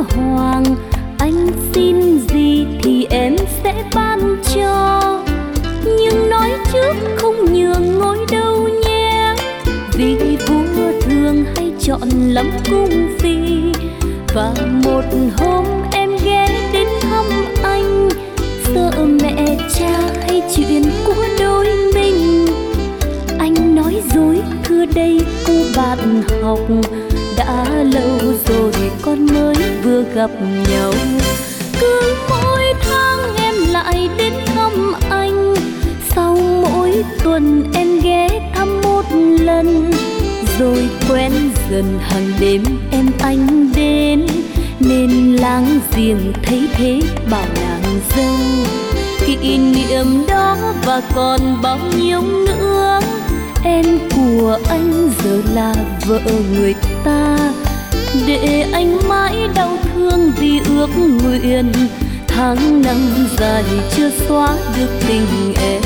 hoàng, anh xin gì thì em sẽ ban cho. Nhưng nói trước không nhường ngôi đâu nhé, vì vua thường hay chọn lắm cung phi. Và một hôm em ghé đến thăm anh, sợ mẹ cha hay chuyện của đôi mình. Anh nói dối thưa đây cô bạn học, đã lâu rồi con mới vừa gặp nhau. Cứ mỗi tháng em lại đến thăm anh, sau mỗi tuần em ghé thăm một lần. Rồi quen dần hàng đêm em anh đến, nên láng giềng thấy thế bảo nàng dâu. Kỷ niệm đó và còn bao nhiêu nữa, em của anh giờ là vợ người ta. Để anh mãi đau thương vì ước nguyện, tháng năm dài chưa xóa được tình em.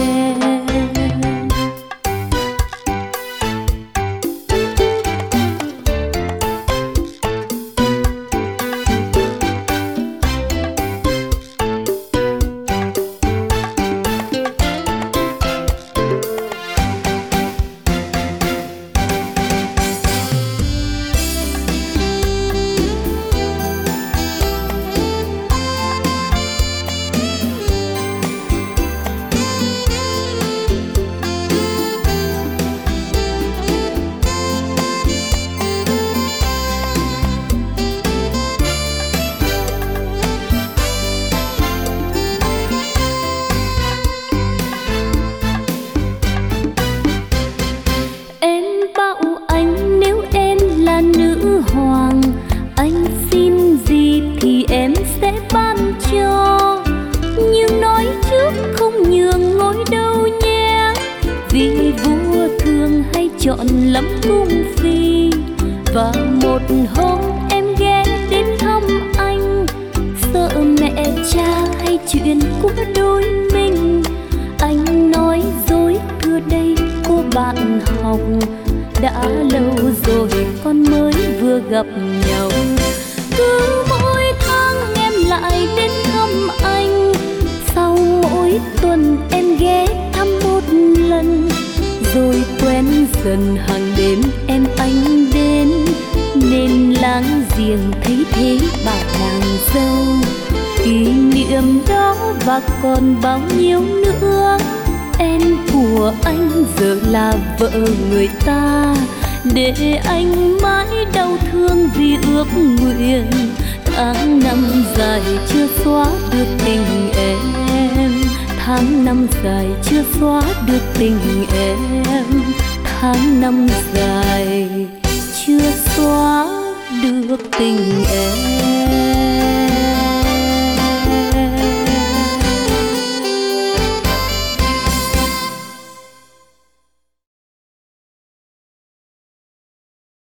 Chọn lắm cung phi. Và một hôm em ghé đến thăm anh, sợ mẹ cha hay chuyện của đôi mình. Anh nói dối thưa đây cô bạn học, đã lâu rồi con mới vừa gặp nhau. Cứ mỗi tháng em lại đến thăm anh, sau mỗi tuần em ghé thăm một lần. Rồi quen dần hàng đêm em anh đến, nên láng giềng thấy thế bảo nàng dâu. Kỷ niệm đó và còn bao nhiêu nữa, em của anh giờ là vợ người ta. Để anh mãi đau thương vì ước nguyện, tháng năm dài chưa xóa được tình em. Tháng năm dài chưa xóa được tình em. Tháng năm dài chưa xóa được tình em.